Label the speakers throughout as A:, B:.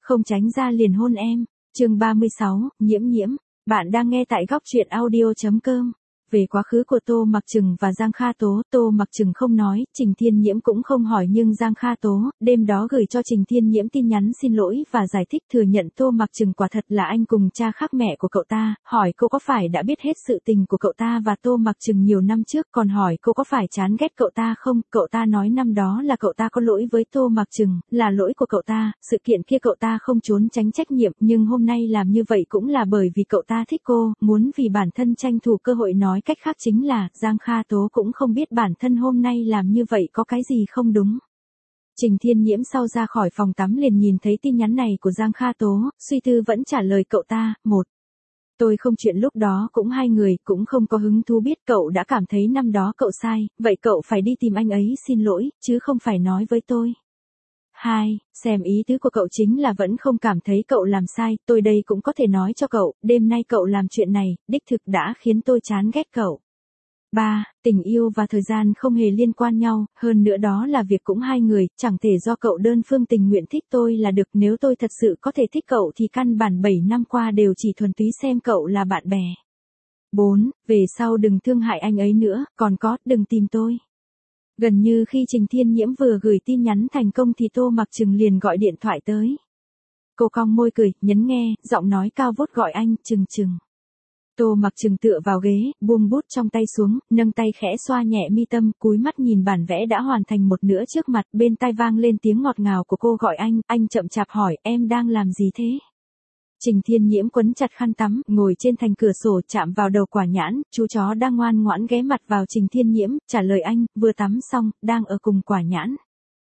A: Không tránh ra liền hôn em. Chương 36, Nhiễm Nhiễm. Bạn đang nghe tại góc truyện audio.com. Về quá khứ của Tô Mặc Trừng và Giang Kha Tố, Tô Mặc Trừng không nói, Trình Thiên Nhiễm cũng không hỏi, nhưng Giang Kha Tố, đêm đó gửi cho Trình Thiên Nhiễm tin nhắn xin lỗi và giải thích thừa nhận Tô Mặc Trừng quả thật là anh cùng cha khác mẹ của cậu ta, hỏi cô có phải đã biết hết sự tình của cậu ta và Tô Mặc Trừng nhiều năm trước, còn hỏi cô có phải chán ghét cậu ta không, cậu ta nói năm đó là cậu ta có lỗi với Tô Mặc Trừng, là lỗi của cậu ta, sự kiện kia cậu ta không trốn tránh trách nhiệm, nhưng hôm nay làm như vậy cũng là bởi vì cậu ta thích cô, muốn vì bản thân tranh thủ cơ hội. Nói cách khác chính là, Giang Kha Tố cũng không biết bản thân hôm nay làm như vậy có cái gì không đúng. Trình Thiên Nhiễm sau ra khỏi phòng tắm liền nhìn thấy tin nhắn này của Giang Kha Tố, suy tư vẫn trả lời cậu ta, tôi không chuyện lúc đó cũng hai người, cũng không có hứng thú biết cậu đã cảm thấy năm đó cậu sai, vậy cậu phải đi tìm anh ấy xin lỗi, chứ không phải nói với tôi. 2. Xem ý tứ của cậu chính là vẫn không cảm thấy cậu làm sai, tôi đây cũng có thể nói cho cậu, đêm nay cậu làm chuyện này, đích thực đã khiến tôi chán ghét cậu. 3. Tình yêu và thời gian không hề liên quan nhau, hơn nữa đó là việc cũng hai người, chẳng thể do cậu đơn phương tình nguyện thích tôi là được, nếu tôi thật sự có thể thích cậu thì căn bản 7 năm qua đều chỉ thuần túy xem cậu là bạn bè. 4. Về sau đừng thương hại anh ấy nữa, còn có, đừng tìm tôi. Gần như khi Trình Thiên Nhiễm vừa gửi tin nhắn thành công thì Tô Mặc Trừng liền gọi điện thoại tới. Cô cong môi cười, nhấn nghe, giọng nói cao vút gọi anh, Trừng Trừng. Tô Mặc Trừng tựa vào ghế, buông bút trong tay xuống, nâng tay khẽ xoa nhẹ mi tâm, cúi mắt nhìn bản vẽ đã hoàn thành một nửa trước mặt, bên tai vang lên tiếng ngọt ngào của cô gọi anh chậm chạp hỏi, em đang làm gì thế? Trình Thiên Nhiễm quấn chặt khăn tắm, ngồi trên thành cửa sổ chạm vào đầu Quả Nhãn, chú chó đang ngoan ngoãn ghé mặt vào Trình Thiên Nhiễm, trả lời anh, vừa tắm xong, đang ở cùng Quả Nhãn.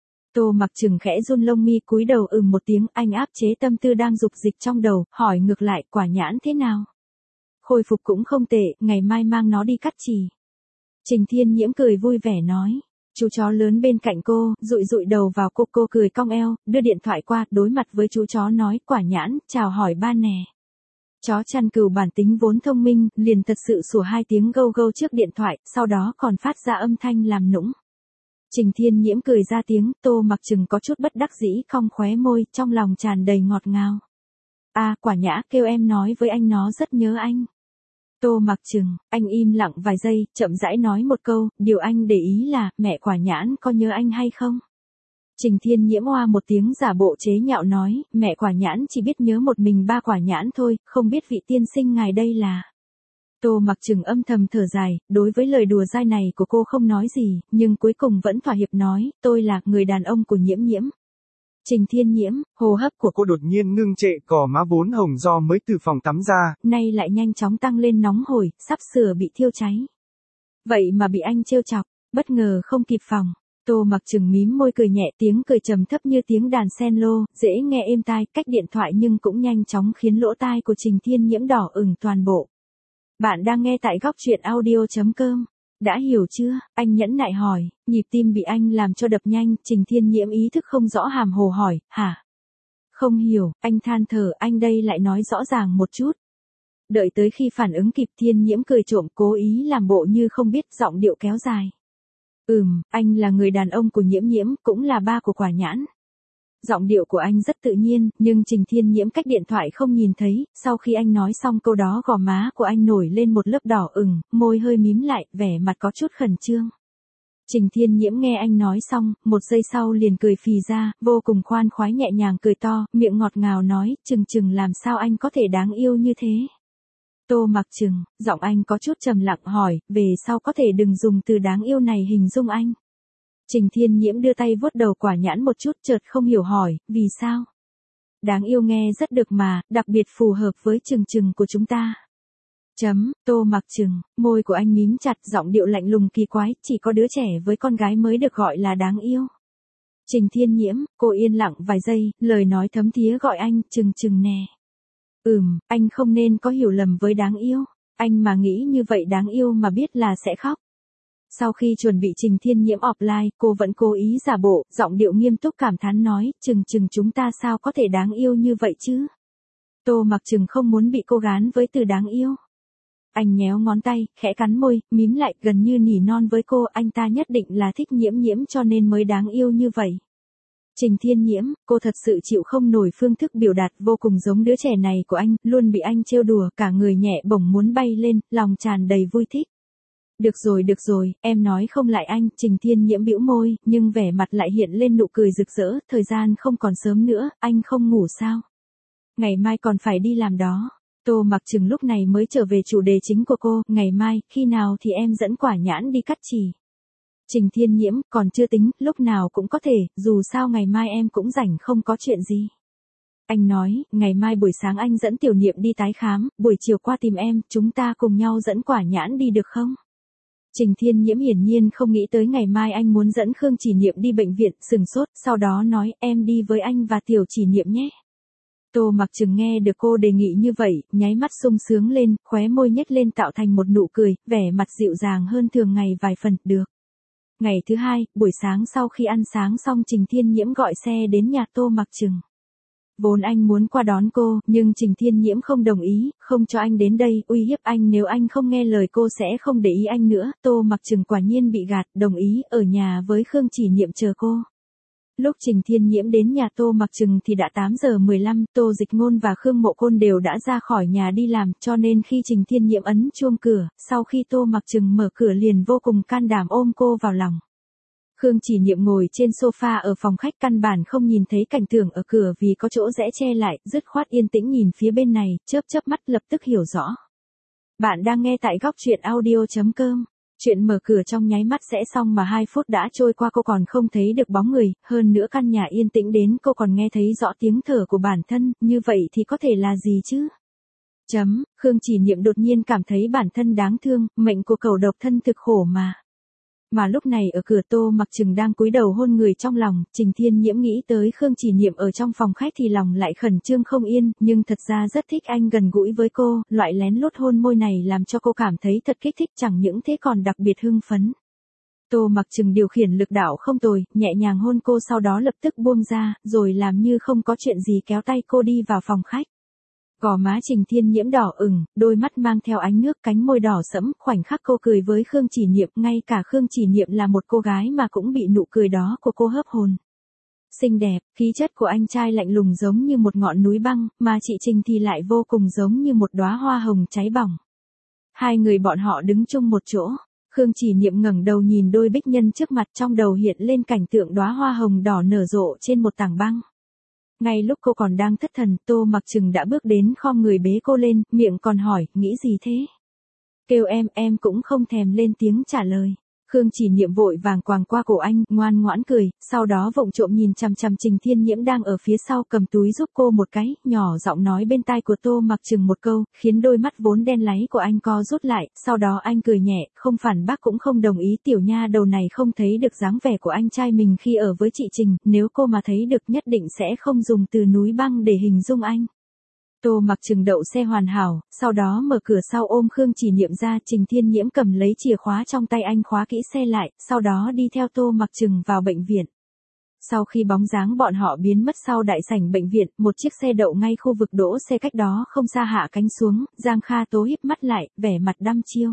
A: Tô Mặc Trừng khẽ run lông mi cúi đầu một tiếng, anh áp chế tâm tư đang dục dịch trong đầu, hỏi ngược lại, Quả Nhãn thế nào? Khôi phục cũng không tệ, ngày mai mang nó đi cắt chì. Trình Thiên Nhiễm cười vui vẻ nói. Chú chó lớn bên cạnh cô, dụi dụi đầu vào cô cười cong eo, đưa điện thoại qua, đối mặt với chú chó nói, Quả Nhãn, chào hỏi ba nè. Chó chăn cừu bản tính vốn thông minh, liền thật sự sủa hai tiếng gâu gâu trước điện thoại, sau đó còn phát ra âm thanh làm nũng. Trình Thiên Nhiễm cười ra tiếng, Tô Mặc Trừng có chút bất đắc dĩ cong khóe môi, trong lòng tràn đầy ngọt ngào. Quả Nhã kêu em nói với anh nó rất nhớ anh. Tô Mặc Trừng, anh im lặng vài giây, chậm rãi nói một câu, điều anh để ý là, mẹ Quả Nhãn có nhớ anh hay không? Trình Thiên Nhiễm oa một tiếng giả bộ chế nhạo nói, mẹ Quả Nhãn chỉ biết nhớ một mình ba Quả Nhãn thôi, không biết vị tiên sinh ngài đây là. Tô Mặc Trừng âm thầm thở dài, đối với lời đùa dai này của cô không nói gì, nhưng cuối cùng vẫn thỏa hiệp nói, tôi là người đàn ông của Nhiễm Nhiễm. Trình Thiên Nhiễm, hô hấp của cô đột nhiên ngưng trệ, cò má vốn hồng do mới từ phòng tắm ra, nay lại nhanh chóng tăng lên nóng hổi, sắp sửa bị thiêu cháy. Vậy mà bị anh trêu chọc, bất ngờ không kịp phòng. Tô Mặc Trừng mím môi cười nhẹ, tiếng cười trầm thấp như tiếng đàn sen lô, dễ nghe êm tai, cách điện thoại nhưng cũng nhanh chóng khiến lỗ tai của Trình Thiên Nhiễm đỏ ửng toàn bộ. Bạn đang nghe tại góc truyện audio.com. Đã hiểu chưa? Anh nhẫn nại hỏi, nhịp tim bị anh làm cho đập nhanh, Trình Thiên Nhiễm ý thức không rõ hàm hồ hỏi, hả? Không hiểu, anh than thở, anh đây lại nói rõ ràng một chút. Đợi tới khi phản ứng kịp, Thiên Nhiễm cười trộm, cố ý làm bộ như không biết, giọng điệu kéo dài. Anh là người đàn ông của Nhiễm Nhiễm, cũng là ba của Quả Nhãn. Giọng điệu của anh rất tự nhiên, nhưng Trình Thiên Nhiễm cách điện thoại không nhìn thấy, sau khi anh nói xong câu đó gò má của anh nổi lên một lớp đỏ ửng, môi hơi mím lại, vẻ mặt có chút khẩn trương. Trình Thiên Nhiễm nghe anh nói xong, một giây sau liền cười phì ra, vô cùng khoan khoái nhẹ nhàng cười to, miệng ngọt ngào nói, Trừng làm sao anh có thể đáng yêu như thế? Tô Mặc Trừng, giọng anh có chút trầm lặng hỏi, về sau có thể đừng dùng từ đáng yêu này hình dung anh. Trình Thiên Nhiễm đưa tay vuốt đầu Quả Nhãn một chút, chợt không hiểu hỏi, vì sao? Đáng yêu nghe rất được mà, đặc biệt phù hợp với Trừng của chúng ta. Tô Mặc Trừng, môi của anh mím chặt, giọng điệu lạnh lùng kỳ quái, chỉ có đứa trẻ với con gái mới được gọi là đáng yêu. Trình Thiên Nhiễm, cô yên lặng vài giây, lời nói thấm thía gọi anh, Trừng nè. Anh không nên có hiểu lầm với đáng yêu, anh mà nghĩ như vậy đáng yêu mà biết là sẽ khóc. Sau khi chuẩn bị Trình Thiên Nhiễm offline, cô vẫn cố ý giả bộ, giọng điệu nghiêm túc cảm thán nói, Trừng chúng ta sao có thể đáng yêu như vậy chứ? Tô Mặc Trừng không muốn bị cô gán với từ đáng yêu. Anh nhéo ngón tay, khẽ cắn môi, mím lại, gần như nỉ non với cô, anh ta nhất định là thích Nhiễm Nhiễm cho nên mới đáng yêu như vậy. Trình Thiên Nhiễm, cô thật sự chịu không nổi phương thức biểu đạt vô cùng giống đứa trẻ này của anh, luôn bị anh trêu đùa, cả người nhẹ bổng muốn bay lên, lòng tràn đầy vui thích. Được rồi, em nói không lại anh, Trình Thiên Nhiễm bĩu môi, nhưng vẻ mặt lại hiện lên nụ cười rực rỡ, thời gian không còn sớm nữa, anh không ngủ sao? Ngày mai còn phải đi làm đó. Tô Mặc Trừng lúc này mới trở về chủ đề chính của cô, ngày mai, khi nào thì em dẫn Quả Nhãn đi cắt chỉ. Trình Thiên Nhiễm, còn chưa tính, lúc nào cũng có thể, dù sao ngày mai em cũng rảnh không có chuyện gì. Anh nói, ngày mai buổi sáng anh dẫn Tiểu Niệm đi tái khám, buổi chiều qua tìm em, chúng ta cùng nhau dẫn Quả Nhãn đi được không? Trình Thiên Nhiễm hiển nhiên không nghĩ tới ngày mai anh muốn dẫn Khương Chỉ Niệm đi bệnh viện, sừng sốt, sau đó nói, em đi với anh và Tiểu Chỉ Niệm nhé. Tô Mặc Trừng nghe được cô đề nghị như vậy, nháy mắt sung sướng lên, khóe môi nhếch lên tạo thành một nụ cười, vẻ mặt dịu dàng hơn thường ngày vài phần, được. Ngày thứ hai, buổi sáng sau khi ăn sáng xong Trình Thiên Nhiễm gọi xe đến nhà Tô Mặc Trừng. Vốn anh muốn qua đón cô, nhưng Trình Thiên Nhiễm không đồng ý, không cho anh đến đây, uy hiếp anh nếu anh không nghe lời cô sẽ không để ý anh nữa. Tô Mặc Trừng quả nhiên bị gạt, đồng ý, ở nhà với Khương Chỉ Niệm chờ cô. Lúc Trình Thiên Nhiễm đến nhà Tô Mặc Trừng thì đã 8 giờ 15, Tô Dịch Ngôn và Khương Mộ Côn đều đã ra khỏi nhà đi làm, cho nên khi Trình Thiên Nhiễm ấn chuông cửa, sau khi Tô Mặc Trừng mở cửa liền vô cùng can đảm ôm cô vào lòng. Khương Chỉ Niệm ngồi trên sofa ở phòng khách căn bản không nhìn thấy cảnh tượng ở cửa vì có chỗ rẽ che lại, dứt khoát yên tĩnh nhìn phía bên này, chớp mắt lập tức hiểu rõ. Bạn đang nghe tại góc truyện audio.com. Chuyện mở cửa trong nháy mắt sẽ xong mà 2 phút đã trôi qua cô còn không thấy được bóng người, hơn nữa căn nhà yên tĩnh đến cô còn nghe thấy rõ tiếng thở của bản thân, như vậy thì có thể là gì chứ? Khương Chỉ Niệm đột nhiên cảm thấy bản thân đáng thương, mệnh của cẩu độc thân thực khổ mà. Mà lúc này ở cửa Tô Mặc Trừng đang cúi đầu hôn người trong lòng, Trình Thiên Nhiễm nghĩ tới Khương Chỉ Niệm ở trong phòng khách thì lòng lại khẩn trương không yên, nhưng thật ra rất thích anh gần gũi với cô, loại lén lút hôn môi này làm cho cô cảm thấy thật kích thích chẳng những thế còn đặc biệt hưng phấn. Tô Mặc Trừng điều khiển lực đạo không tồi, nhẹ nhàng hôn cô sau đó lập tức buông ra, rồi làm như không có chuyện gì kéo tay cô đi vào phòng khách. Gò má Trình Thiên Nhiễm đỏ ửng, đôi mắt mang theo ánh nước, cánh môi đỏ sẫm, khoảnh khắc cô cười với Khương Chỉ Niệm, ngay cả Khương Chỉ Niệm là một cô gái mà cũng bị nụ cười đó của cô hấp hồn. Xinh đẹp, khí chất của anh trai lạnh lùng giống như một ngọn núi băng, mà chị Trình thì lại vô cùng giống như một đóa hoa hồng cháy bỏng. Hai người bọn họ đứng chung một chỗ, Khương Chỉ Niệm ngẩng đầu nhìn đôi bích nhân trước mặt, trong đầu hiện lên cảnh tượng đóa hoa hồng đỏ nở rộ trên một tảng băng. Ngay lúc cô còn đang thất thần, Tô Mặc Trừng đã bước đến khom người bế cô lên, miệng còn hỏi, nghĩ gì thế? Kêu em cũng không thèm lên tiếng trả lời. Khương Chỉ Niệm vội vàng quàng qua cổ anh, ngoan ngoãn cười, sau đó vụng trộm nhìn chằm chằm Trình Thiên Nhiễm đang ở phía sau cầm túi giúp cô một cái, nhỏ giọng nói bên tai của Tô Mặc Trừng một câu, khiến đôi mắt vốn đen láy của anh co rút lại, sau đó anh cười nhẹ, không phản bác cũng không đồng ý, tiểu nha đầu này không thấy được dáng vẻ của anh trai mình khi ở với chị Trình, nếu cô mà thấy được nhất định sẽ không dùng từ núi băng để hình dung anh. Tô Mặc Trừng đậu xe hoàn hảo, sau đó mở cửa sau ôm Khương Chỉ Niệm ra, Trình Thiên Nhiễm cầm lấy chìa khóa trong tay anh khóa kỹ xe lại, sau đó đi theo Tô Mặc Trừng vào bệnh viện. Sau khi bóng dáng bọn họ biến mất sau đại sảnh bệnh viện, một chiếc xe đậu ngay khu vực đỗ xe cách đó không xa hạ cánh xuống, Giang Kha Tố híp mắt lại, vẻ mặt đăm chiêu.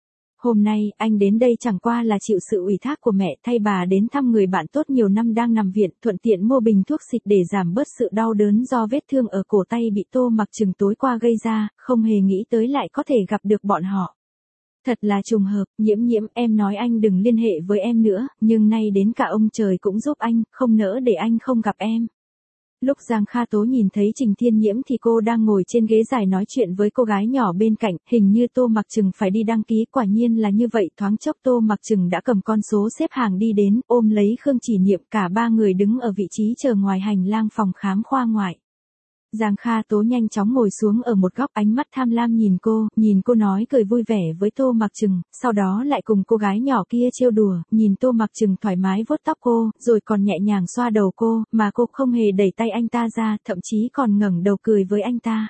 A: Hôm nay, anh đến đây chẳng qua là chịu sự ủy thác của mẹ, thay bà đến thăm người bạn tốt nhiều năm đang nằm viện, thuận tiện mua bình thuốc xịt để giảm bớt sự đau đớn do vết thương ở cổ tay bị Tô Mặc Trừng tối qua gây ra, không hề nghĩ tới lại có thể gặp được bọn họ. Thật là trùng hợp, Nhiễm, em nói anh đừng liên hệ với em nữa, nhưng nay đến cả ông trời cũng giúp anh, không nỡ để anh không gặp em. Lúc Giang Kha Tố nhìn thấy Trình Thiên Nhiễm thì cô đang ngồi trên ghế dài nói chuyện với cô gái nhỏ bên cạnh, hình như Tô Mặc Trừng phải đi đăng ký, quả nhiên là như vậy, thoáng chốc Tô Mặc Trừng đã cầm con số xếp hàng đi đến, ôm lấy Khương Chỉ Niệm, cả ba người đứng ở vị trí chờ ngoài hành lang phòng khám khoa ngoại. Giang Kha Tố nhanh chóng ngồi xuống ở một góc, ánh mắt tham lam nhìn cô nói cười vui vẻ với Tô Mặc Trừng, sau đó lại cùng cô gái nhỏ kia trêu đùa, nhìn Tô Mặc Trừng thoải mái vuốt tóc cô, rồi còn nhẹ nhàng xoa đầu cô, mà cô không hề đẩy tay anh ta ra, thậm chí còn ngẩng đầu cười với anh ta.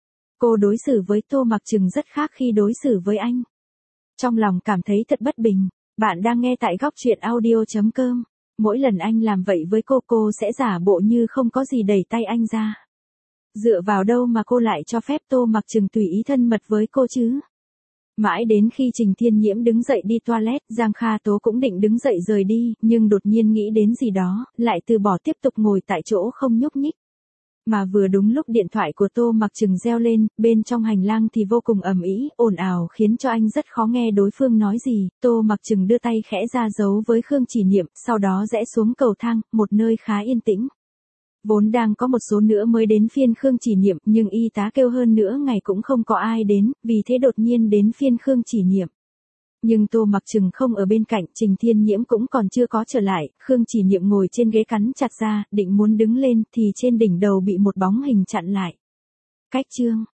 A: Cô đối xử với Tô Mặc Trừng rất khác khi đối xử với anh. Trong lòng cảm thấy thật bất bình. Bạn đang nghe tại góc truyện audio.com. Mỗi lần anh làm vậy với cô sẽ giả bộ như không có gì đẩy tay anh ra. Dựa vào đâu mà cô lại cho phép Tô Mặc Trừng tùy ý thân mật với cô chứ? Mãi đến khi Trình Thiên Nhiễm đứng dậy đi toilet, Giang Kha Tố cũng định đứng dậy rời đi, nhưng đột nhiên nghĩ đến gì đó, lại từ bỏ tiếp tục ngồi tại chỗ không nhúc nhích. Mà vừa đúng lúc điện thoại của Tô Mặc Trừng reo lên, bên trong hành lang thì vô cùng ầm ĩ, ồn ào khiến cho anh rất khó nghe đối phương nói gì. Tô Mặc Trừng đưa tay khẽ ra dấu với Khương Chỉ Niệm, sau đó rẽ xuống cầu thang, một nơi khá yên tĩnh. Vốn đang có một số nữa mới đến phiên Khương Chỉ Niệm, nhưng y tá kêu hơn nữa ngày cũng không có ai đến, vì thế đột nhiên đến phiên Khương Chỉ Niệm. Nhưng Tô Mặc Trừng không ở bên cạnh, Trình Thiên Nhiễm cũng còn chưa có trở lại, Khương Chỉ Niệm ngồi trên ghế cắn chặt ra, định muốn đứng lên thì trên đỉnh đầu bị một bóng hình chặn lại. Cách chương